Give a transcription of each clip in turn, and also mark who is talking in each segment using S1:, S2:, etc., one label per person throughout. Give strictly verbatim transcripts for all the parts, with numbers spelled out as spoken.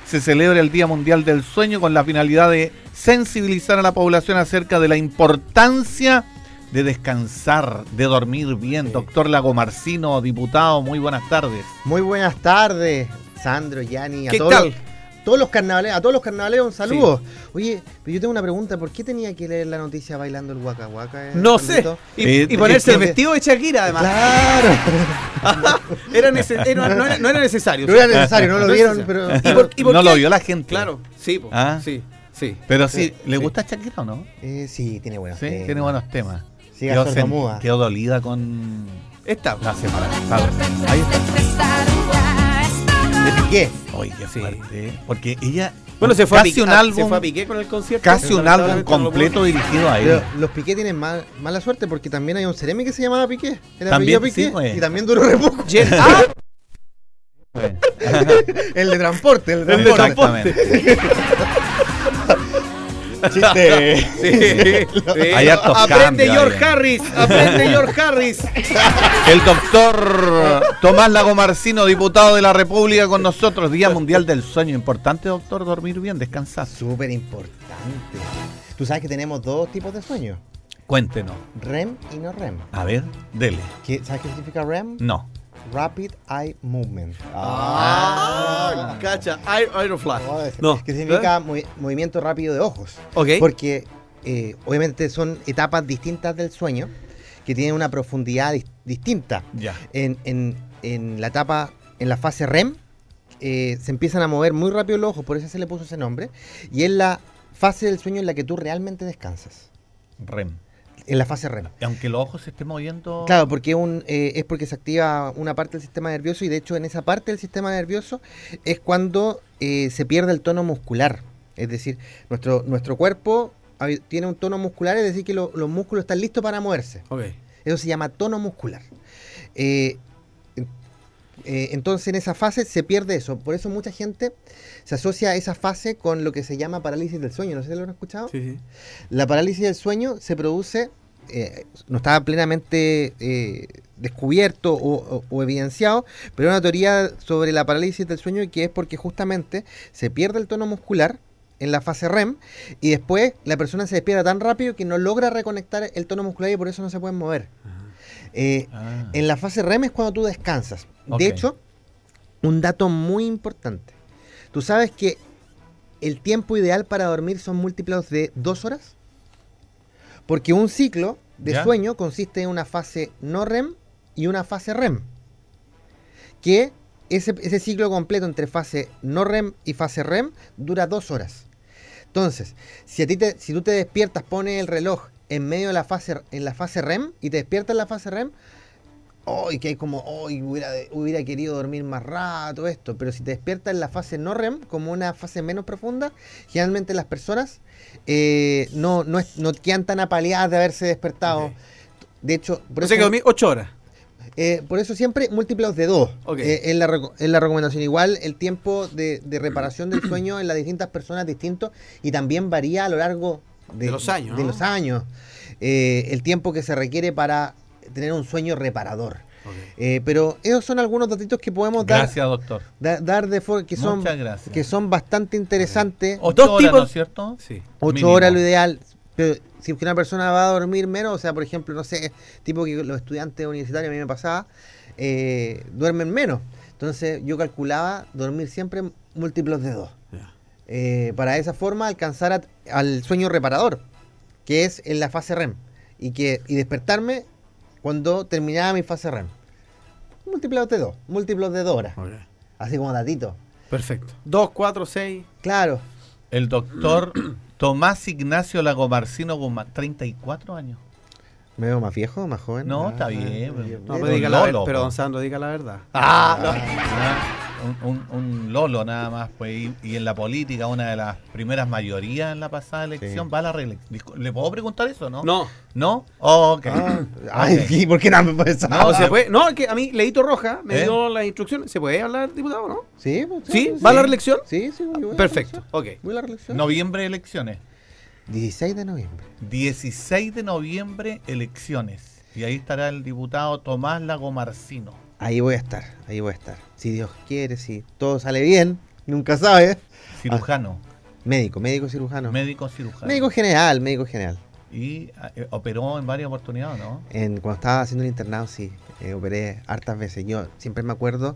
S1: se celebra el Día Mundial del Sueño con la finalidad de sensibilizar a la población acerca de la importancia de descansar, de dormir bien. Sí. Doctor Lagomarsino, diputado, muy buenas tardes.
S2: Muy buenas tardes, Sandro, Yanni, a
S1: ¿Qué
S2: todos,
S1: tal?
S2: Los, todos los carnavales, a todos los carnavaleros un saludo. Sí. Oye, pero yo tengo una pregunta, ¿por qué tenía que leer la noticia bailando el Waka Waka? Eh,
S3: no sé, y, eh, y ponerse eh, el vestido de Shakira además.
S2: Claro.
S3: era neces era, no, era, no era necesario.
S2: No era necesario, no lo no vieron, pero...
S1: ¿Y por, y por no qué? Lo vio la gente.
S3: Claro, sí, po,
S1: ¿Ah?
S3: sí, sí.
S1: Pero sí, ¿le sí. gusta Shakira o no?
S2: Eh, sí, tiene buenos
S1: sí,
S2: temas.
S1: Tiene buenos temas.
S2: Sí, quedó, sen,
S1: quedó dolida con
S3: esta
S1: la semana pasada. Ahí está.
S2: ¿De Piqué?
S1: Oye, qué fuerte. Porque ella...
S3: Bueno, se fue,
S1: casi
S3: a Piqué,
S1: un álbum,
S3: se fue a Piqué con el concierto.
S1: Casi un álbum completo dirigido a él.
S2: Pero los Piqué tienen mal, mala suerte porque también hay un Ceremi que se llamaba Piqué. Era
S1: también
S2: Piqué,
S1: sí, pues.
S2: Y también duró re poco.
S3: ¡Ah!
S2: el de transporte, el de transporte.
S1: Chiste. Sí, sí. Hay hartos
S3: aprende
S1: cambios,
S3: George
S1: ahí.
S3: Harris, aprende George Harris.
S1: El doctor Tomás Lagomarsino, diputado de la República con nosotros. Día Mundial del Sueño. Importante, doctor, dormir bien, descansar.
S2: Súper importante. Tú sabes que tenemos dos tipos de sueños.
S1: Cuéntenos.
S2: R E M y no R E M.
S1: A ver, dele.
S2: ¿Qué, ¿Sabes qué significa R E M?
S1: No.
S2: Rapid Eye Movement.
S3: Ah, ah cacha, Aeroflash.
S2: No. Que significa ¿Eh? movi movimiento rápido de ojos.
S3: Ok.
S2: Porque eh, obviamente son etapas distintas del sueño que tienen una profundidad dis distinta.
S1: Ya.
S2: En, en, en la etapa, en la fase R E M, eh, se empiezan a mover muy rápido los ojos, por eso se le puso ese nombre. Y es la fase del sueño en la que tú realmente descansas.
S1: R E M.
S2: En la fase R E M.
S1: Aunque los ojos se estén moviendo...
S2: Claro, porque un, eh, es porque se activa una parte del sistema nervioso y de hecho en esa parte del sistema nervioso es cuando eh, se pierde el tono muscular. Es decir, nuestro, nuestro cuerpo tiene un tono muscular, es decir, que lo, los músculos están listos para moverse.
S3: Okay.
S2: Eso se llama tono muscular. Eh, eh, entonces en esa fase se pierde eso. Por eso mucha gente se asocia a esa fase con lo que se llama parálisis del sueño. No sé si lo han escuchado.
S3: Sí, sí.
S2: La parálisis del sueño se produce... Eh, no estaba plenamente eh, descubierto o, o, o evidenciado, pero hay una teoría sobre la parálisis del sueño que es porque justamente se pierde el tono muscular en la fase R E M y después la persona se despierta tan rápido que no logra reconectar el tono muscular y por eso no se pueden mover. Eh, ah. En la fase R E M es cuando tú descansas. Okay. De hecho, un dato muy importante. ¿Tú sabes que el tiempo ideal para dormir son múltiplos de dos horas? Porque un ciclo de ¿Ya? sueño consiste en una fase no R E M y una fase R E M. Que ese, ese ciclo completo entre fase no R E M y fase R E M dura dos horas. Entonces, si, a ti te, si tú te despiertas, pones el reloj en medio de la fase, en la fase R E M y te despiertas en la fase R E M, oh, que hay como, oh, hubiera, hubiera querido dormir más rato, esto. Pero si te despiertas en la fase no R E M, como una fase menos profunda, generalmente las personas eh, no, no, es, no quedan tan apaleadas de haberse despertado. Okay. De hecho,
S3: por o sea que dormí ocho horas.
S2: Eh, por eso siempre múltiplos de dos. Okay. Eh, es, la, es la recomendación. Igual el tiempo de, de reparación del sueño en las distintas personas es distinto y también varía a lo largo de,
S3: de los años.
S2: De
S3: ¿no?
S2: los años. Eh, el tiempo que se requiere para tener un sueño reparador. Okay. Eh, pero esos son algunos datitos que podemos
S1: gracias,
S2: dar.
S1: doctor.
S2: Da, dar de for que son que son bastante interesantes.
S1: Okay. Ocho Dos horas, tipos, ¿no es cierto?
S2: Sí. Ocho Mínimo. horas lo ideal. Pero si una persona va a dormir menos, o sea, por ejemplo, no sé, tipo que los estudiantes universitarios, a mí me pasaba, eh, duermen menos. Entonces yo calculaba dormir siempre múltiplos de dos. Yeah. Eh, para de esa forma alcanzar a, al sueño reparador, que es en la fase R E M. Y, que, y despertarme cuando terminaba mi fase R E M. Múltiplos de dos, múltiplos de dos horas. Okay. Así como datito.
S3: Perfecto. Dos, cuatro, seis.
S2: Claro.
S1: El doctor Tomás Ignacio Lagomarsino con treinta y cuatro años.
S2: ¿Me veo más viejo, más joven?
S1: No,
S2: ah,
S1: está bien.
S3: No, no, pero, diga la, Lolo, pero don Sandro, diga la verdad.
S1: Ah, no. un, un, un Lolo nada más. Pues, y, y en la política, una de las primeras mayorías en la pasada elección sí. va a la reelección. ¿Le puedo preguntar eso, no?
S3: No.
S1: ¿No? Oh, ok.
S2: Ah, ay, okay. ¿Por qué no me puede saber?
S3: No, se puede. No, es que a mí, Leito Roja, me ¿Eh? dio las instrucciones. ¿Se puede hablar, diputado, no?
S2: Sí. Pues,
S3: ¿Sí? ¿Sí? ¿Va a la reelección?
S2: Sí, sí. Voy
S3: Perfecto.
S2: A
S3: ok.
S2: Voy a la reelección.
S1: Noviembre, elecciones.
S2: dieciséis de noviembre.
S1: dieciséis de noviembre, elecciones. Y ahí estará el diputado Tomás Lagomarsino.
S2: Ahí voy a estar, ahí voy a estar. Si Dios quiere, si todo sale bien, nunca sabe.
S1: Cirujano.
S2: Ah, médico, médico cirujano.
S1: Médico cirujano.
S2: Médico general, médico general.
S1: Y eh, operó en varias oportunidades, ¿no?
S2: En, cuando estaba haciendo el internado, sí, eh, operé hartas veces. Yo siempre me acuerdo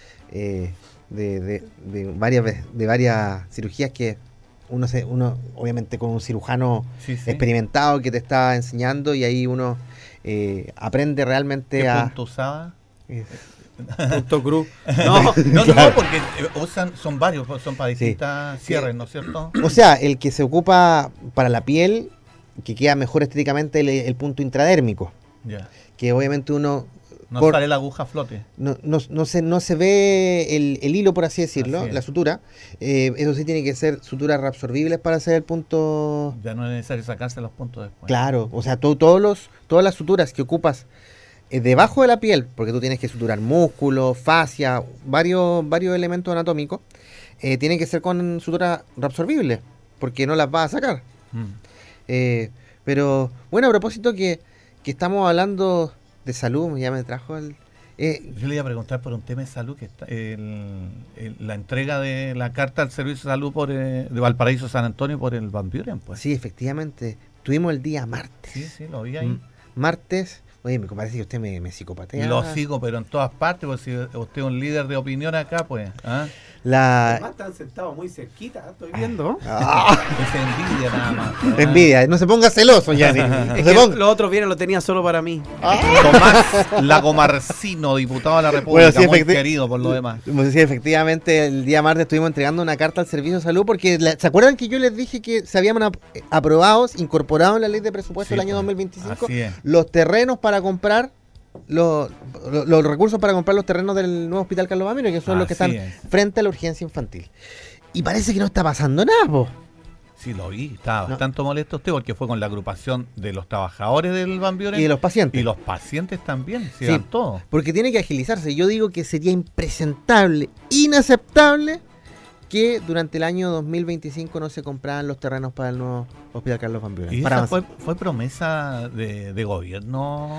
S2: eh, de, de, de varias ve- de varias cirugías que uno, se, uno obviamente con un cirujano
S1: Sí, sí.
S2: experimentado que te está enseñando y ahí uno eh, aprende realmente
S1: ¿Qué
S2: a...
S1: punto usaba?
S2: eh,
S3: Punto cruz.
S1: No, no, no,
S2: Claro.
S1: porque eh, usan, son varios, son para distintas cierres, ¿no es cierto?
S2: O sea, el que se ocupa para la piel, que queda mejor estéticamente, el, el punto intradérmico,
S1: Ya.
S2: que obviamente uno
S1: No
S2: cor-
S1: sale la aguja a flote.
S2: no, no, no se, no se ve el, el hilo, por así decirlo,
S1: Así es.
S2: la sutura. Eh, eso sí tiene que ser suturas reabsorbibles para hacer el punto.
S1: Ya no es necesario sacarse los puntos después.
S2: Claro, o sea, to- todos los, todas las suturas que ocupas eh, debajo de la piel, porque tú tienes que suturar músculo, fascia, varios, varios elementos anatómicos, eh, tienen que ser con sutura reabsorbible, porque no las vas a sacar.
S1: Mm.
S2: Eh, pero, bueno, a propósito que, que estamos hablando de salud, ya me trajo el... eh,
S1: Yo le iba a preguntar por un tema de salud, que está el, el- la entrega de la carta al Servicio de Salud por, eh, de Valparaíso San Antonio por el Van Buren, pues.
S2: sí, efectivamente, tuvimos el día martes.
S1: Sí, sí, lo vi ahí.
S2: M- Martes, oye, me parece que usted me, me psicopatea.
S1: Lo sigo, pero en todas partes, porque si usted es un líder de opinión acá, pues, ¿ah?
S2: La
S3: Además están sentados muy cerquita, estoy viendo.
S2: Ah,
S1: Es envidia nada más. ¿ah?
S2: envidia, no se ponga celoso, Yanni. No
S3: Es
S2: se
S3: que
S2: ponga-
S3: los otros bienes lo tenía solo para mí.
S1: Tomás Lagomarcino, diputado de la República,
S2: Bueno, sí,
S1: muy
S2: efecti-
S1: querido por lo demás.
S2: Como decía, efectivamente, el día martes estuvimos entregando una carta al Servicio de Salud porque, la- ¿se acuerdan que yo les dije que se habían ap- aprobado, incorporado en la ley de presupuesto
S1: Sí,
S2: del año
S1: pues,
S2: dos mil veinticinco,
S1: así es.
S2: los terrenos para comprar, los, los, los recursos para comprar los terrenos del nuevo Hospital Carlos Bambino, que son los que
S1: Así
S2: están
S1: es.
S2: frente a la urgencia infantil? Y parece que no está pasando nada, po.
S1: Sí, lo vi. Estaba
S2: No.
S1: bastante molesto usted porque fue con la agrupación de los trabajadores del Van Buren
S2: Y de los pacientes.
S1: y los pacientes también. Se
S2: Sí.
S1: dan todo.
S2: Porque tiene que agilizarse. Yo digo que sería impresentable, inaceptable que durante el año dos mil veinticinco no se compraran los terrenos para el nuevo Hospital Carlos Van Buren.
S1: ¿Y
S2: Para
S1: esa fue,
S2: avanzar.
S1: fue promesa de, de gobierno?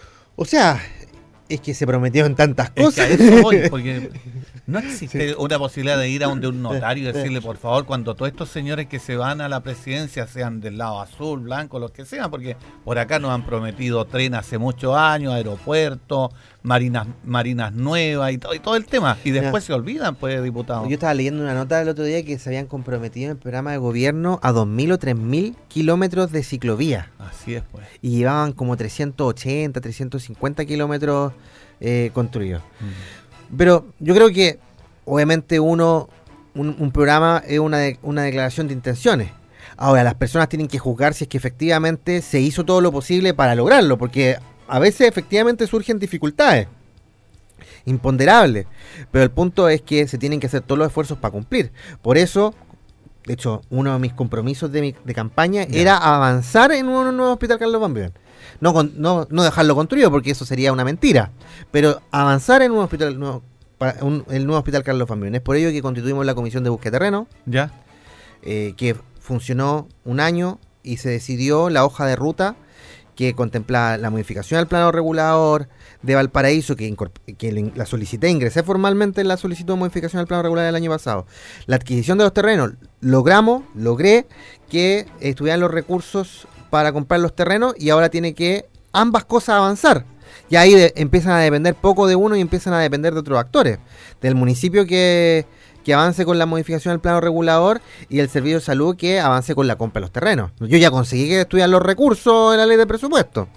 S2: O sea, es que se prometió en tantas
S1: Es que a
S2: cosas.
S1: eso voy, porque no existe una posibilidad de ir a donde un notario y decirle, por favor, cuando todos estos señores que se van a la presidencia sean del lado azul, blanco, los que sean, porque por acá nos han prometido tren hace muchos años, aeropuertos, marinas marinas nuevas y todo, y todo el tema. Y después
S2: Ya.
S1: se olvidan, pues, diputado.
S2: Yo estaba leyendo una nota el otro día que se habían comprometido en el programa de gobierno a dos mil o tres mil kilómetros de ciclovía.
S1: Así es, pues.
S2: Y llevaban como trescientos ochenta, trescientos cincuenta kilómetros eh, construidos.
S1: Mm.
S2: Pero yo creo que, obviamente, uno un, un programa es una, de- una declaración de intenciones. Ahora, las personas tienen que juzgar si es que efectivamente se hizo todo lo posible para lograrlo, porque a veces efectivamente surgen dificultades imponderables, pero el punto es que se tienen que hacer todos los esfuerzos para cumplir. Por eso, de hecho, uno de mis compromisos de, mi, de campaña
S1: Ya.
S2: era avanzar en un nuevo Hospital Carlos Van Buren. No, con- no, no dejarlo construido, porque eso sería una mentira, pero avanzar en un hospital nuevo, para un- el nuevo Hospital Carlos Van Buren. Es por ello que constituimos la Comisión de Búsqueda de Terreno,
S1: ¿Ya?
S2: eh, que funcionó un año y se decidió la hoja de ruta que contempla la modificación del plano regulador de Valparaíso, que, incorp- que le- la solicité, ingresé formalmente en la solicitud de modificación del plano regulador del año pasado. La adquisición de los terrenos, logramos, logré que estuvieran los recursos para comprar los terrenos y ahora tiene que ambas cosas avanzar. Y ahí de- empiezan a depender poco de uno y empiezan a depender de otros actores. Del municipio que, que avance con la modificación del plano regulador y el servicio de salud que avance con la compra de los terrenos. Yo ya conseguí que estudian los recursos en la ley de presupuesto.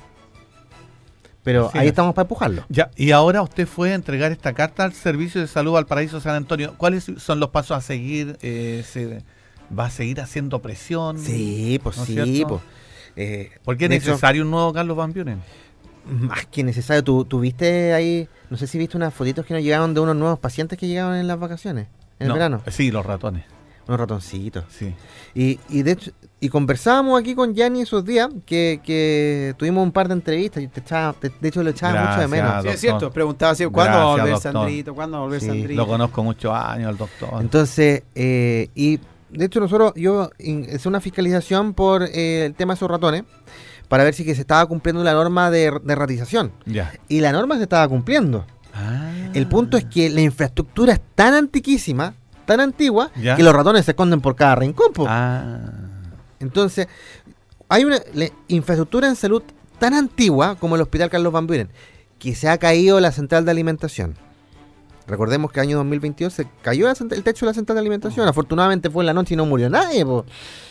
S2: Pero
S1: Así
S2: ahí
S1: es.
S2: estamos para empujarlo.
S1: Ya, y ahora usted fue a entregar esta carta al Servicio de Salud Valparaíso San Antonio. ¿Cuáles son los pasos a seguir? Eh, se, ¿Va a seguir haciendo presión?
S2: Sí, pues
S1: ¿No es
S2: sí,
S1: cierto?
S2: pues. Eh,
S1: ¿Por qué es
S2: de hecho,
S1: necesario un nuevo Carlos Van Buren?
S2: más que necesario. ¿Tú, tú viste ahí, no sé si viste unas fotitos que nos llegaron de unos nuevos pacientes que llegaron en las vacaciones, en
S1: No,
S2: el verano?
S1: Sí, los ratones.
S2: Unos ratoncitos.
S1: Sí.
S2: Y, y de hecho, y conversábamos aquí con Yanni esos días que, que tuvimos un par de entrevistas y te echaba, te- de hecho lo echaba mucho de
S1: Gracias,
S2: menos.
S3: Sí,
S1: doctor.
S3: es cierto. Preguntaba si cuándo va a
S1: Gracias,
S3: volver
S1: doctor.
S3: Sandrito, cuándo va a volver
S2: Sí,
S3: Sandrito.
S1: Lo conozco muchos años, el doctor.
S2: Entonces, eh, y de hecho nosotros, yo in- hice una fiscalización por eh, el tema de esos ratones para ver si que se estaba cumpliendo la norma de, de ratización.
S1: Ya.
S2: Y la norma se estaba cumpliendo.
S1: Ah.
S2: El punto es que la infraestructura es tan antiquísima, tan antigua
S1: ¿Ya?
S2: que los ratones se esconden por cada rincón, po.
S1: Ah.
S2: Entonces, hay una le- infraestructura en salud tan antigua como el Hospital Carlos Van Buren, que se ha caído la central de alimentación. Recordemos que el año dos mil veintidós se cayó la cent- el techo de la central de alimentación. Afortunadamente fue en la noche y no murió nadie, po.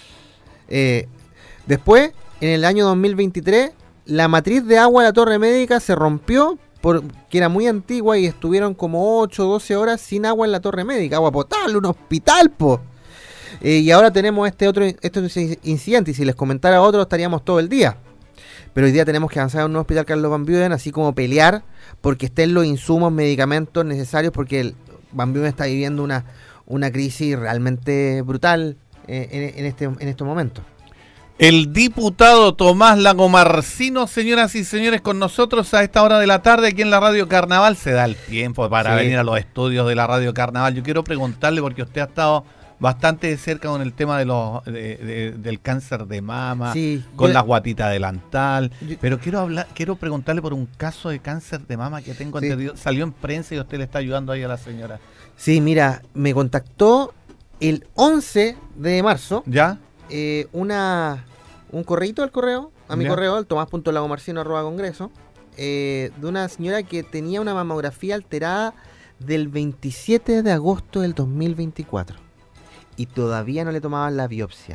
S2: Eh, después, en el año dos mil veintitrés, la matriz de agua de la torre médica se rompió porque era muy antigua y estuvieron como ocho o doce horas sin agua en la torre médica, agua potable, un hospital, po. Eh, y ahora tenemos este otro este incidente, y si les comentara otro estaríamos todo el día. Pero hoy día tenemos que avanzar en un Hospital Carlos Van Buren, así como pelear porque estén los insumos, medicamentos necesarios, porque el Van Buren está viviendo una, una crisis realmente brutal eh, en, en, este, en estos momentos.
S1: El diputado Tomás Lagomarcino, señoras y señores, con nosotros a esta hora de la tarde aquí en la Radio Carnaval. Se da el tiempo para
S2: Sí.
S1: venir a los estudios de la Radio Carnaval. Yo quiero preguntarle, porque usted ha estado bastante de cerca con el tema de los de, de, del cáncer de mama,
S2: Sí,
S1: con
S2: yo-
S1: la guatita delantal,
S2: yo-
S1: pero quiero hablar, quiero preguntarle por un caso de cáncer de mama que tengo
S2: Sí.
S1: entendido. Salió en prensa y usted le está ayudando ahí a la señora.
S2: Sí, mira, me contactó el once de marzo
S1: ¿Ya?
S2: eh, una un correíto al correo, a mi
S1: Ya.
S2: correo, el tomás.lagomarcino arroba congreso, eh, de una señora que tenía una mamografía alterada del veintisiete de agosto del dos mil veinticuatro y todavía no le tomaban la biopsia.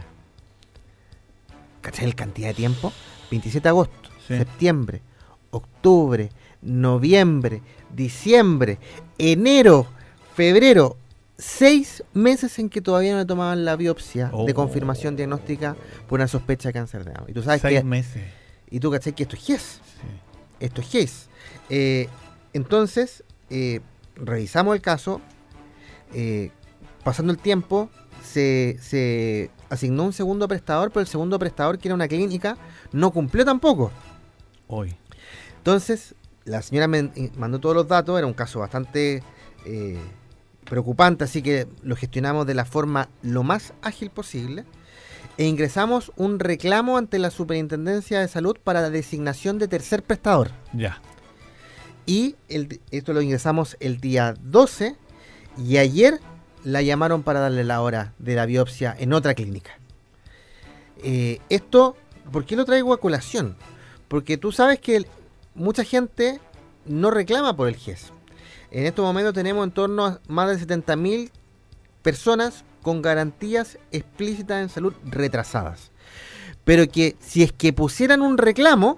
S2: ¿Cachai la cantidad de tiempo? veintisiete de agosto,
S1: Sí.
S2: septiembre, octubre, noviembre, diciembre, enero, febrero, seis meses en que todavía no le tomaban la biopsia
S1: Oh.
S2: de confirmación diagnóstica por una sospecha de cáncer de mama. Y tú sabes
S1: Seis
S2: que,
S1: meses.
S2: y tú cachai que esto es G I E S.
S1: Sí.
S2: Esto es G I E S. Eh, entonces, eh, revisamos el caso. eh, pasando el tiempo, se, se asignó un segundo prestador, pero el segundo prestador, que era una clínica, no cumplió tampoco.
S1: Hoy.
S2: Entonces, la señora me eh, mandó todos los datos, era un caso bastante eh, preocupante, así que lo gestionamos de la forma lo más ágil posible e ingresamos un reclamo ante la Superintendencia de Salud para la designación de tercer prestador.
S1: Ya.
S2: Y el, esto lo ingresamos el día doce y ayer la llamaron para darle la hora de la biopsia en otra clínica. Eh, esto, ¿por qué lo traigo a colación? Porque tú sabes que el- mucha gente no reclama por el G I E S. En estos momentos tenemos en torno a más de setenta mil personas con garantías explícitas en salud retrasadas. Pero que si es que pusieran un reclamo,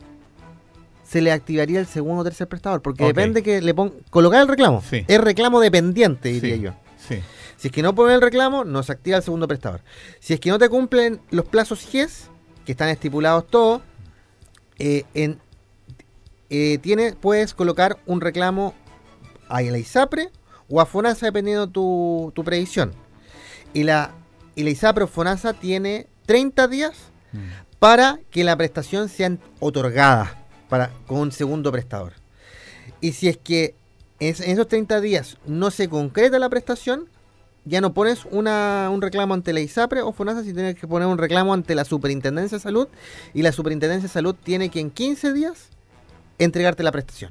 S2: se le activaría el segundo o tercer prestador. Porque
S1: Ok.
S2: depende que le pongan... Colocar el reclamo.
S1: Sí.
S2: Es reclamo dependiente, diría
S1: Sí.
S2: yo.
S1: Sí.
S2: Si es que no ponen el reclamo, no se activa el segundo prestador. Si es que no te cumplen los plazos G I E S, que están estipulados todos, eh, en, eh, tiene, puedes colocar un reclamo a la ISAPRE o a FONASA, dependiendo tu, tu previsión. Y la, y la ISAPRE o FONASA tiene treinta días
S1: Mm.
S2: para que la prestación sea otorgada para, con un segundo prestador. Y si es que es- en esos treinta días no se concreta la prestación, ya no pones una, un reclamo ante la ISAPRE o FONASA, sino tienes que poner un reclamo ante la Superintendencia de Salud, y la Superintendencia de Salud tiene que en quince días entregarte la prestación.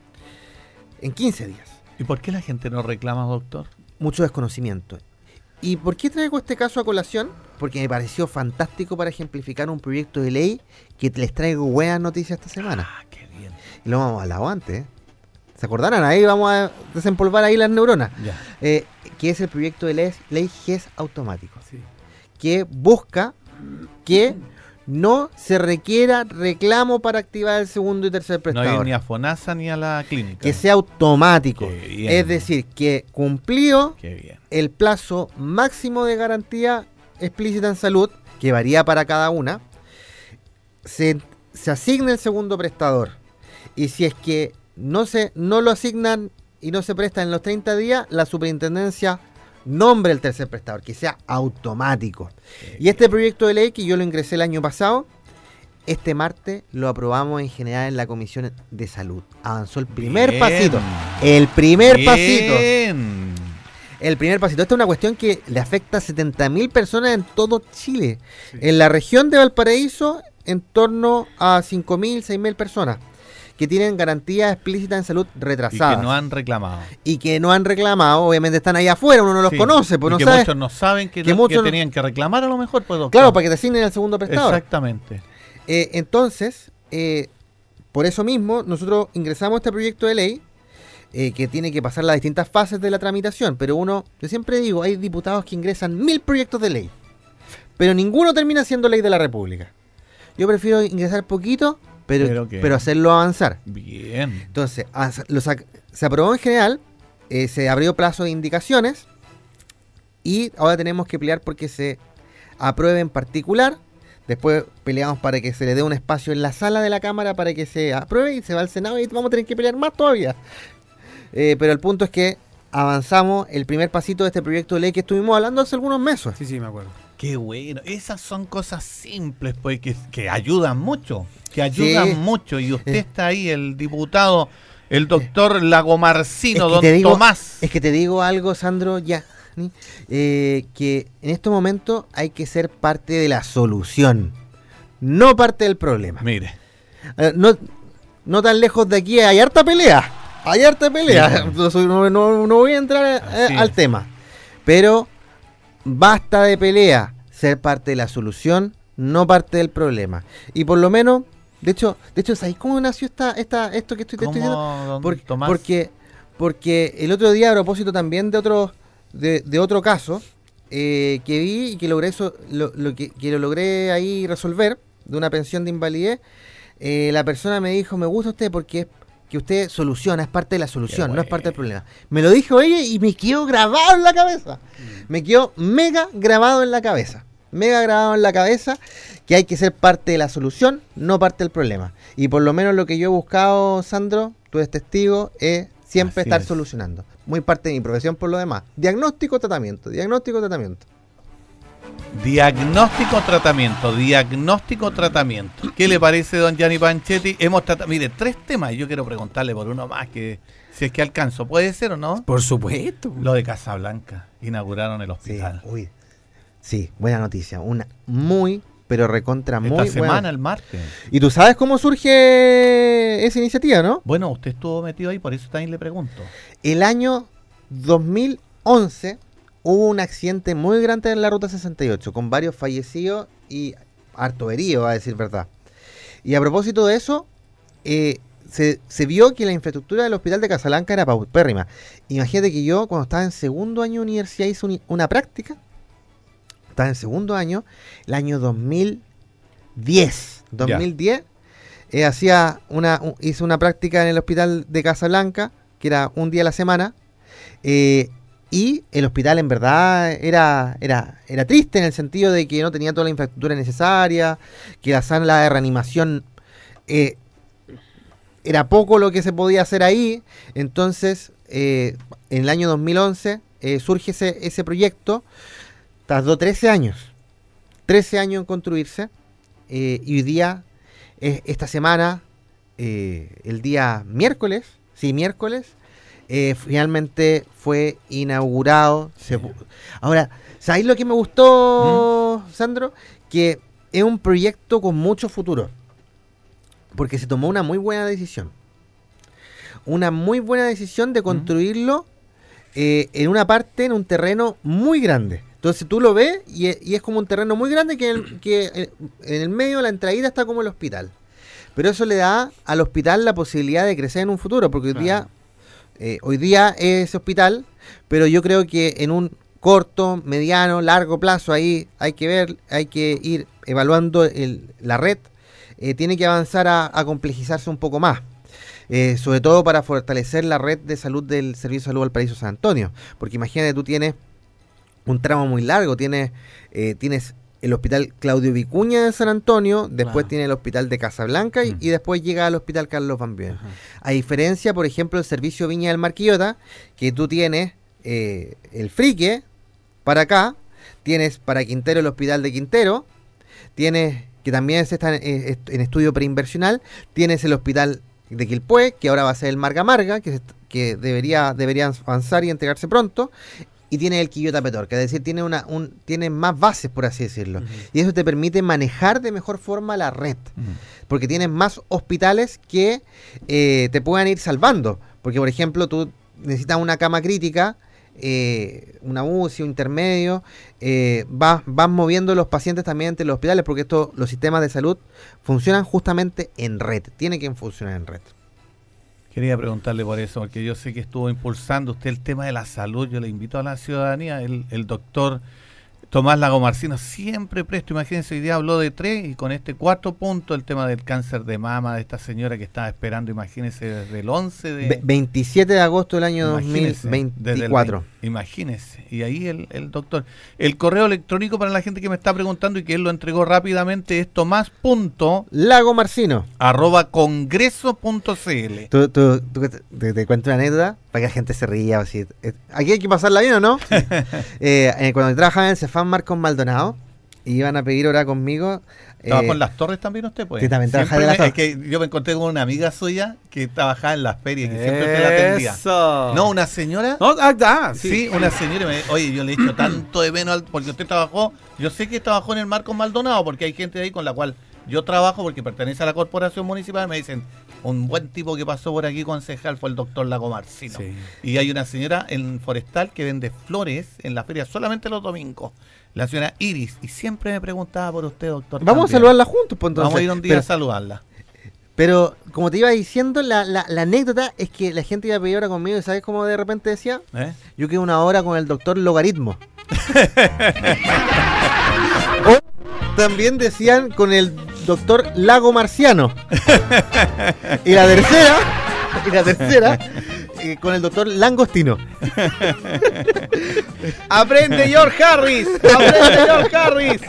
S2: En quince días.
S1: ¿Y por qué la gente no reclama, doctor?
S2: Mucho desconocimiento. ¿Y por qué traigo este caso a colación? Porque me pareció fantástico para ejemplificar un proyecto de ley que les traigo buenas noticias esta semana.
S1: Ah, qué bien.
S2: Y lo hemos hablado antes, ¿eh? ¿Se acordarán? Ahí vamos a desempolvar ahí las neuronas.
S1: Ya.
S2: Eh, que es el proyecto de ley, ley G I E S automático.
S1: Sí.
S2: Que busca que no se requiera reclamo para activar el segundo y tercer
S1: No
S2: prestador.
S1: hay ni a FONASA ni a la clínica.
S2: Que sea automático.
S1: Qué bien.
S2: Es decir, que cumplido
S1: Qué bien.
S2: el plazo máximo de garantía explícita en salud, que varía para cada una, se, se asigna el segundo prestador. Y si es que no, se, no lo asignan y no se presta en los treinta días, la superintendencia nombre el tercer prestador, que sea automático. Y este proyecto de ley, que yo lo ingresé el año pasado, este martes lo aprobamos en general en la Comisión de Salud. Avanzó el primer
S1: Bien.
S2: pasito. El primer pasito.
S1: Bien.
S2: El primer pasito. Esta es una cuestión que le afecta a setenta mil personas en todo Chile.
S1: Sí.
S2: En la región de Valparaíso, en torno a cinco mil, seis mil personas. que tienen garantía explícita en salud retrasada.
S1: Y que no han reclamado.
S2: Y que no han reclamado, obviamente están ahí afuera, uno no los
S1: Sí,
S2: conoce, pues
S1: y
S2: no
S1: que
S2: sabe.
S1: muchos no saben que,
S2: que
S1: no-
S2: muchos
S1: que
S2: no-
S1: tenían que reclamar a lo mejor, pues, doctor.
S2: Claro, para que te asignen el segundo prestador.
S1: Exactamente.
S2: Eh, entonces, eh, por eso mismo, nosotros ingresamos a este proyecto de ley eh, que tiene que pasar las distintas fases de la tramitación. Pero uno, yo siempre digo, hay diputados que ingresan mil proyectos de ley, pero ninguno termina siendo ley de la República. Yo prefiero ingresar poquito, pero,
S1: Pero
S2: pero,
S1: que-
S2: hacerlo avanzar.
S1: Bien.
S2: Entonces, as- lo sac- se aprobó en general, eh, se abrió plazo de indicaciones y ahora tenemos que pelear porque se apruebe en particular. Después peleamos para que se le dé un espacio en la sala de la Cámara para que se apruebe y se va al Senado y vamos a tener que pelear más todavía. Eh, pero el punto es que avanzamos el primer pasito de este proyecto de ley que estuvimos hablando hace algunos meses.
S3: Sí, sí, me acuerdo.
S1: Qué bueno. Esas son cosas simples, pues, que, que ayudan mucho. Que ayudan
S2: Sí.
S1: mucho. Y usted
S2: Eh.
S1: está ahí, el diputado, el doctor Lagomarcino,
S2: Es que
S1: don
S2: te digo-
S1: Tomás.
S2: Es que te digo algo, Sandro, ya, eh, que en estos momentos hay que ser parte de la solución, no parte del problema.
S1: Mire.
S2: Eh, no, no tan lejos de aquí hay harta pelea. Hay harta pelea.
S1: Sí, bueno.
S2: Entonces, no, no- no voy a entrar eh,
S1: Así
S2: al
S1: es.
S2: tema. Pero basta de pelea. Ser parte de la solución, no parte del problema. Y por lo menos, de hecho, de hecho, ¿sabéis cómo nació esta, esta, esto que estoy, te estoy
S1: ¿Cómo,
S2: diciendo?
S1: don
S2: Por-
S1: Tomás?
S2: porque, porque el otro día, a propósito también de otro, de, de otro caso, eh, que vi y que logré eso, lo, lo que, que lo logré ahí resolver, de una pensión de invalidez, eh, la persona me dijo, me gusta usted porque es que usted soluciona, es parte de la solución,
S1: Qué
S2: no es parte del
S1: bueno.
S2: problema. Me lo dijo ella y me quedó grabado en la cabeza. Me quedó mega grabado en la cabeza. Mega grabado en la cabeza que hay que ser parte de la solución, no parte del problema. Y por lo menos lo que yo he buscado, Sandro, tú eres testigo, es siempre
S1: Así
S2: estar
S1: es.
S2: solucionando. Muy parte de mi profesión por lo demás. Diagnóstico, tratamiento, diagnóstico, tratamiento.
S1: Diagnóstico, tratamiento, diagnóstico, tratamiento. ¿Qué le parece, don Gianni Panchetti? Hemos tratado, mire, tres temas y yo quiero preguntarle por uno más, que si es que alcanzo, ¿puede ser o no?
S3: Por supuesto.
S1: Lo de Casablanca, inauguraron el
S2: Sí,
S1: hospital.
S2: uy. Sí, buena noticia. Una muy, pero recontra muy
S1: Esta
S2: buena.
S1: semana, el martes.
S2: Y tú sabes cómo surge esa iniciativa, ¿no?
S1: Bueno, usted estuvo metido ahí, por eso también le pregunto.
S2: El año dos mil once hubo un accidente muy grande en la Ruta sesenta y ocho, con varios fallecidos y harto herido, a decir verdad. Y a propósito de eso, eh, se, se vio que la infraestructura del hospital de Casablanca era paupérrima. Imagínate que yo, cuando estaba en segundo año de universidad, hice uni- una práctica. Estaba en segundo año, el año dos mil diez. dos mil diez, eh, hacía una, un- hice una práctica en el hospital de Casablanca, que era un día a la semana. Eh, y el hospital en verdad era, era, era triste en el sentido de que no tenía toda la infraestructura necesaria, que la sala de reanimación eh, era poco lo que se podía hacer ahí. Entonces, eh, en el año dos mil once eh, surge ese, ese proyecto. Tardó trece años. trece años en construirse. Eh, y hoy día, eh, esta semana, eh, el día miércoles, sí, miércoles, eh, finalmente fue inaugurado. Se pu- Ahora, ¿sabéis lo que me gustó, Sandro? Que es un proyecto con mucho futuro. Porque se tomó una muy buena decisión. Una muy buena decisión de construirlo eh, en una parte, en un terreno muy grande. Entonces tú lo ves y es, y es como un terreno muy grande que, el- que eh, en el medio de la entradita está como el hospital. Pero eso le da al hospital la posibilidad de crecer en un futuro, porque hoy día, eh, hoy día es ese hospital, pero yo creo que en un corto, mediano, largo plazo ahí hay que ver, hay que ir evaluando el- la red, eh, tiene que avanzar a, a complejizarse un poco más. Eh, sobre todo para fortalecer la red de salud del Servicio de Salud Valparaíso San Antonio, porque imagínate, tú tienes un tramo muy largo, tienes, eh, tienes el Hospital Claudio Vicuña de San Antonio, después
S3: Claro.
S2: tienes el Hospital de Casablanca y,
S1: Mm.
S2: y después llega al Hospital Carlos Van Buren.
S3: Ajá.
S2: A diferencia, por ejemplo, del servicio Viña del Mar Quillota, que tú tienes eh, el Frique para acá, tienes para Quintero el Hospital de Quintero, tienes, que también se está en, eh, en estudio preinversional, tienes el Hospital de Quilpué, que ahora va a ser el Marga Marga, que, se- que debería, debería avanzar y entregarse pronto, y tienes el Quillota Petorca, es decir, tiene una un tiene más bases, por así decirlo.
S3: Ujú.
S2: Y eso te permite manejar de mejor forma la red, porque tienes más hospitales que eh, te puedan ir salvando. Porque, por ejemplo, tú necesitas una cama crítica, eh, una U C I, un intermedio, eh, vas, vas moviendo los pacientes también entre los hospitales, porque esto, los sistemas de salud funcionan justamente en red, tiene que funcionar en red.
S1: Quería preguntarle por eso, porque yo sé que estuvo impulsando usted el tema de la salud. Yo le invito a la ciudadanía, el, el doctor Tomás Lagomarcino, siempre presto. Imagínense, hoy día habló de tres y con este cuarto punto, el tema del cáncer de mama de esta señora que estaba esperando, imagínense, desde el once de...
S2: Ve- veintisiete de agosto del año
S1: Imagínese,
S2: dos mil veinticuatro.
S1: desde el veinte, imagínese. Y ahí el, el doctor. El correo electrónico para la gente que me está preguntando y que él lo entregó rápidamente es tomás punto
S2: Lago Marcino.
S1: arroba congreso punto cl.
S2: ¿Tú, tú, tú- te, te cuento una anécdota para que la gente se ría. Así. Eh, Aquí hay que pasarla bien, ¿o no? eh, eh, cuando trabajaba en el Cefam Marcos Maldonado, iban a pedir hora conmigo.
S1: ¿Trabajó
S2: eh,
S1: en las torres también usted, pues?
S2: sí, también trabajaba
S1: Siempre
S2: en las
S1: me-
S2: torres.
S1: Es que yo me encontré con una amiga suya que trabajaba en las ferias, que siempre usted la atendía.
S3: Eso.
S1: No, una señora...
S3: No, ah, ah,
S1: Sí,
S3: sí.
S1: una señora me oye, yo le echo tanto de menos al- porque usted trabajó, yo sé que trabajó en el Marcos Maldonado, porque hay gente de ahí con la cual yo trabajo, porque pertenece a la corporación municipal, me dicen, un buen tipo que pasó por aquí concejal fue el doctor Lagomarcino.
S3: Sí.
S1: Y hay una señora en Forestal que vende flores en la feria solamente los domingos, la señora Iris, y siempre me preguntaba por usted, doctor.
S2: Vamos a
S1: también.
S2: saludarla juntos, pues, entonces.
S1: Vamos a ir un día
S2: pero,
S1: a saludarla.
S2: pero, como te iba diciendo, la, la, la anécdota es que la gente iba a pedir hora conmigo y ¿sabes cómo de repente decía?
S1: ¿Eh?
S2: Yo quedé una hora con el doctor Logaritmo. O también decían con el doctor Lago Marciano. Y la tercera, y la tercera, eh, con el doctor Langostino.
S3: Aprende George Harris. Aprende George Harris.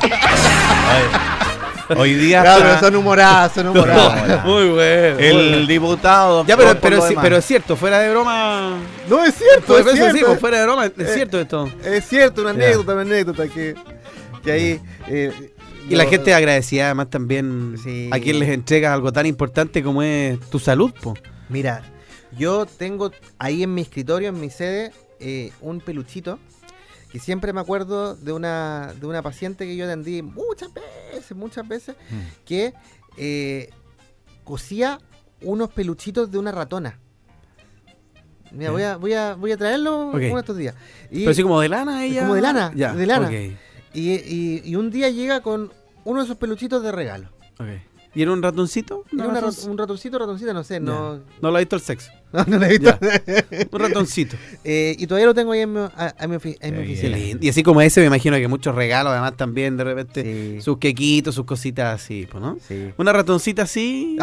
S1: Hoy día
S2: Claro,
S1: está
S2: son humoradas, son humoradas.
S3: Muy bueno. muy
S1: el
S3: bueno.
S1: diputado.
S3: Ya,
S1: doctor,
S3: pero,
S1: por
S3: pero,
S1: lo
S3: sí,
S1: demás.
S3: pero es cierto, fuera de broma.
S2: No, es cierto,
S3: Pues
S2: es
S3: eso
S2: cierto.
S3: sí, pues, fuera de broma, es
S2: Eh,
S3: cierto esto.
S2: Es cierto, una
S3: Ya.
S2: anécdota, una anécdota que, que ahí... eh,
S3: Y la
S2: yo-
S3: gente agradecida además también
S2: Sí.
S3: a quien les entregas algo tan importante como es tu salud, po.
S2: Mira, yo tengo ahí en mi escritorio, en mi sede, eh, un peluchito que siempre me acuerdo de una de una paciente que yo atendí muchas veces, muchas veces,
S1: Mm.
S2: que eh, cosía unos peluchitos de una ratona. Mira, voy a, voy a, voy a traerlo
S3: Ok.
S2: uno de estos días. Y,
S3: Pero así como de lana ella.
S2: como de lana,
S3: Ya,
S2: de lana.
S3: ok,
S2: y, y- y un día llega con uno de esos peluchitos de regalo.
S3: ok. ¿Y era un ratoncito?
S2: Era
S3: ¿Un
S2: una
S3: raton-
S2: rat- un ratoncito, ratoncita, no sé, no,
S3: Ya. No lo ha visto el sexo.
S2: no, no lo he visto.
S3: Un ratoncito.
S2: Eh, y todavía lo tengo ahí en mi, a, a mi, ofi- en mi
S1: Qué
S2: oficina.
S1: bien.
S3: Y así como ese, me imagino que muchos regalos, además también de repente
S2: Sí.
S3: sus quequitos, sus cositas así, pues, ¿no?
S2: Sí.
S3: Una ratoncita así.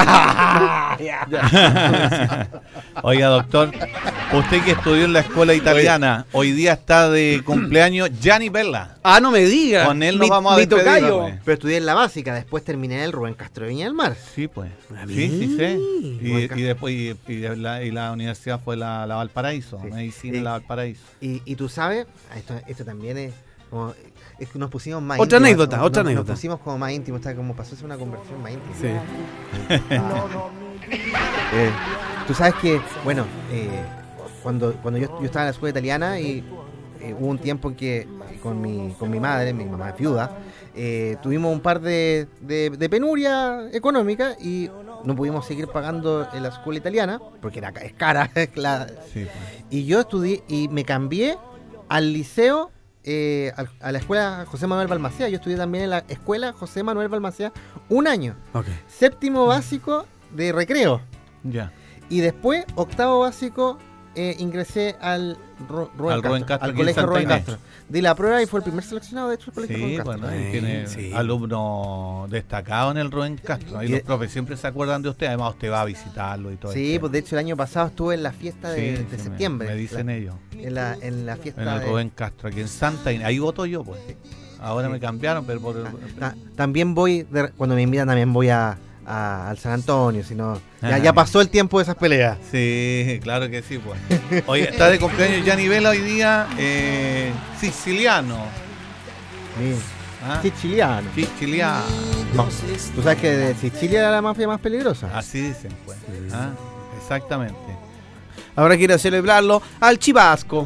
S1: Oiga, doctor, usted que estudió en la escuela italiana, hoy día está de cumpleaños Gianni Bella.
S3: Ah, no me digas.
S1: Con él nos
S3: Mi-
S1: vamos a
S3: mi
S1: despedir,
S3: tocayo.
S1: pues.
S2: Pero estudié en la básica, después terminé en el Rubén Castro de Viña del Mar.
S1: Sí, pues.
S3: Ah,
S1: Sí, sí, sí.
S2: Buen
S1: Y,
S2: ca-
S1: y después y, y la, y la universidad fue la, la Valparaíso,
S2: Sí.
S1: medicina
S2: Y-
S1: la Valparaíso.
S2: Y, y tú sabes, ah, esto, esto también es como, es que nos pusimos más
S3: Otra
S2: íntimos,
S3: anécdota,
S2: nos-
S3: otra
S2: nos-
S3: anécdota.
S2: Nos pusimos como más íntimos, está como pasó a ser una conversión más íntima.
S3: Sí.
S2: Eh, tú sabes que, bueno, eh, cuando, cuando yo, yo estaba en la escuela italiana y eh, hubo un tiempo en que eh, con mi, con mi madre, mi mamá es viuda, eh, tuvimos un par de, de, de penuria económica y no pudimos seguir pagando en la escuela italiana porque era, ca- es cara. la-
S1: Sí, pues.
S2: y yo estudié y me cambié al liceo, eh, al- a la escuela José Manuel Balmaceda. Yo estudié también en la escuela José Manuel Balmaceda un año.
S3: Ok.
S2: Séptimo básico de recreo.
S1: Ya.
S2: Y después, octavo básico, eh, ingresé al, Ru- Rubén
S1: Al Rubén Castro,
S2: al
S1: aquí en
S2: colegio
S1: Santa
S2: Rubén
S1: Inés.
S2: Castro. Di la prueba y fue el primer seleccionado, de hecho, el colegio Rubén
S1: Sí,
S2: Castro.
S1: bueno, ahí
S3: Sí,
S1: tiene
S3: sí.
S1: alumno destacado en el Rubén Castro. Ahí
S2: Y
S1: los
S2: de-
S1: profes siempre se acuerdan de usted, además usted va a visitarlo y todo
S2: Sí,
S1: eso.
S2: pues de hecho el año pasado estuve en la fiesta de,
S1: Sí,
S2: de
S1: sí, me-
S2: septiembre.
S1: Me, dicen
S2: la-
S1: ellos.
S2: En la, en la fiesta
S1: En el
S2: de-
S1: Rubén Castro, aquí en Santa Inés. Ahí voto yo, pues. Ahora
S2: Sí.
S1: me cambiaron, pero por...
S2: Ta- También voy, de- cuando me invitan también voy a, a- al San Antonio, si no, ya,
S1: Ah,
S2: ya pasó el tiempo de esas peleas.
S1: Sí, claro que sí, pues. Oye, está de cumpleaños Gianni Vela hoy día, eh, siciliano.
S2: Sí.
S1: ¿ah?
S2: Siciliano.
S1: Siciliano.
S2: No, tú sabes que de Sicilia era la mafia más peligrosa.
S1: Así dicen, pues. ¿ah? Exactamente.
S3: Habrá que ir a celebrarlo al Chivasco.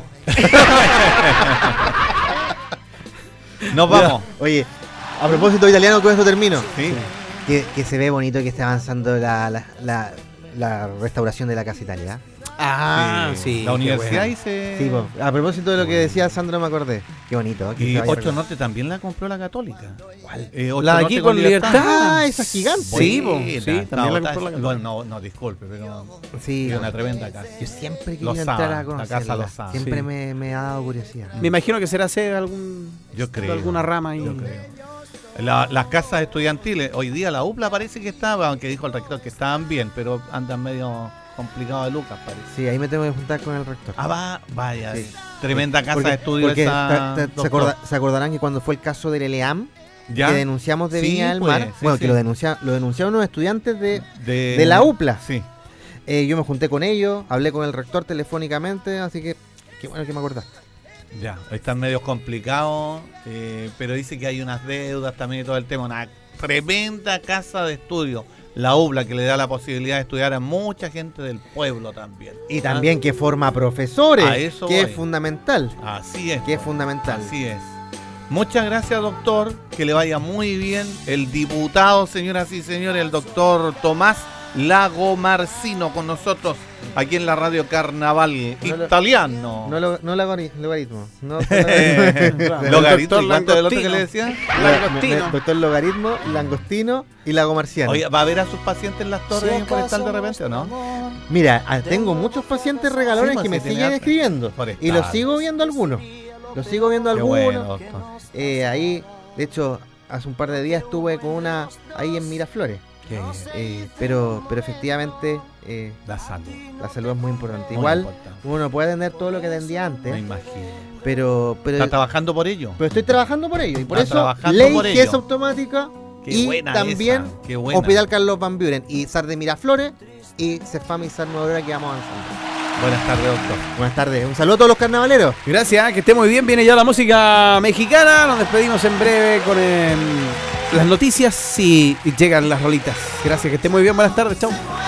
S1: Nos vamos.
S2: Oye, a propósito de italiano, con esto termino.
S1: Sí.
S2: Que, que se ve bonito que esté avanzando la, la, la, la restauración de la Casa Italia.
S3: Ah, sí.
S1: sí. La universidad ahí se...
S2: Sí, po. A propósito de lo que decía Sandro, me acordé. Qué bonito. Que
S1: Y
S2: se vaya
S1: ocho
S2: a-
S1: Norte también la compró la Católica.
S2: ¿Cuál?
S1: Eh, Ocho
S3: La de
S1: Norte
S3: aquí con Libertad.
S2: Ah, esa gigante.
S3: Sí, po,
S1: Buena,
S3: sí,
S1: está-
S3: también la
S1: está-
S3: compró la
S1: bueno, no, no, disculpe, pero
S2: Sí.
S1: es una tremenda casa.
S2: Yo siempre
S1: Lo
S2: quería entrar a
S1: saben, la
S2: conocerla.
S1: Casa Lozada.
S2: Siempre
S3: Sí.
S2: me, me ha dado curiosidad.
S3: Me imagino que será hacer algún.
S1: Yo creo.
S3: Alguna rama ahí.
S1: Yo creo. La- las casas estudiantiles, hoy día la U P L A parece que estaba, aunque dijo el rector que estaban bien, pero andan medio complicados de Lucas, parece.
S2: Sí, ahí me tengo que juntar con el rector.
S1: Ah, va, vaya,
S2: Sí.
S1: tremenda casa
S2: Porque-
S1: de estudio
S2: porque
S1: esa,
S2: ta- ta- se,
S1: doctor.
S2: acorda- se acordarán que cuando fue el caso del L E A M,
S1: ¿Ya?
S2: que denunciamos de
S1: Sí,
S2: Viña del
S1: pues,
S2: Mar,
S1: sí,
S2: bueno,
S1: sí.
S2: que lo, denuncia, lo denunciaron unos estudiantes de,
S1: de,
S2: de la U P L A.
S1: Sí.
S2: Eh, yo me junté con ellos, hablé con el rector telefónicamente, así que qué bueno que me acordaste.
S1: Ya, están medios complicados, eh, pero dice que hay unas deudas también y todo el tema. Una tremenda casa de estudio, la U B L A, que le da la posibilidad de estudiar a mucha gente del pueblo también.
S2: Y también que forma profesores,
S1: A eso
S2: que
S1: voy.
S2: es fundamental,
S1: ¿Ah? Así es.
S2: que es fundamental.
S1: Así es. Muchas gracias, doctor. Que le vaya muy bien. El diputado, señoras y señores, el doctor Tomás Lagomarcino con nosotros aquí en la radio Carnaval
S2: No lo-
S1: Italiano.
S2: No, lo, no logari- logaritmo. No,
S1: Logaritmo, ¿y
S3: Doctor
S1: cuánto del otro que
S3: Langostino.
S1: le decía?
S3: Langostino.
S2: Doctor Logaritmo, Langostino y Lagomarciano.
S1: Oye, ¿va a ver a sus pacientes en las torres en Forestal de repente o no?
S2: Mira, ah, tengo muchos pacientes regalones
S1: Sí, pues,
S2: que me
S1: sí, tiene
S2: siguen
S1: harta.
S2: escribiendo.
S1: Forestal.
S2: Y los sigo viendo algunos. Los sigo viendo
S1: Qué
S2: algunos.
S1: bueno, doctor.
S2: Eh, ahí, de hecho, hace un par de días estuve con una ahí en Miraflores.
S1: Que
S2: Eh, pero, pero efectivamente, eh,
S1: la salud.
S2: la salud es muy importante.
S1: Muy
S2: Igual,
S1: importante.
S2: uno no puede tener todo lo que tendía
S1: Me
S2: antes.
S1: imagino.
S2: Pero, pero,
S1: ¿Está trabajando por ello?
S2: pero estoy trabajando por ello. Y por
S1: Está
S2: eso,
S1: trabajando
S2: ley
S1: por
S2: que
S1: ello.
S2: es automática.
S1: Qué
S2: y
S1: buena
S2: también
S1: esa, qué buena.
S2: Hospital Carlos Van Buren y S A R de Miraflores y Cefam y S A R Nueva Aurora, que vamos avanzando.
S1: Buenas tardes, doctor.
S2: Buenas tardes. Un saludo a todos los carnavaleros.
S3: Gracias, que esté muy bien. Viene ya la música mexicana. Nos despedimos en breve con eh, las noticias y, y llegan las rolitas. Gracias, que esté muy bien. Buenas tardes. Chao.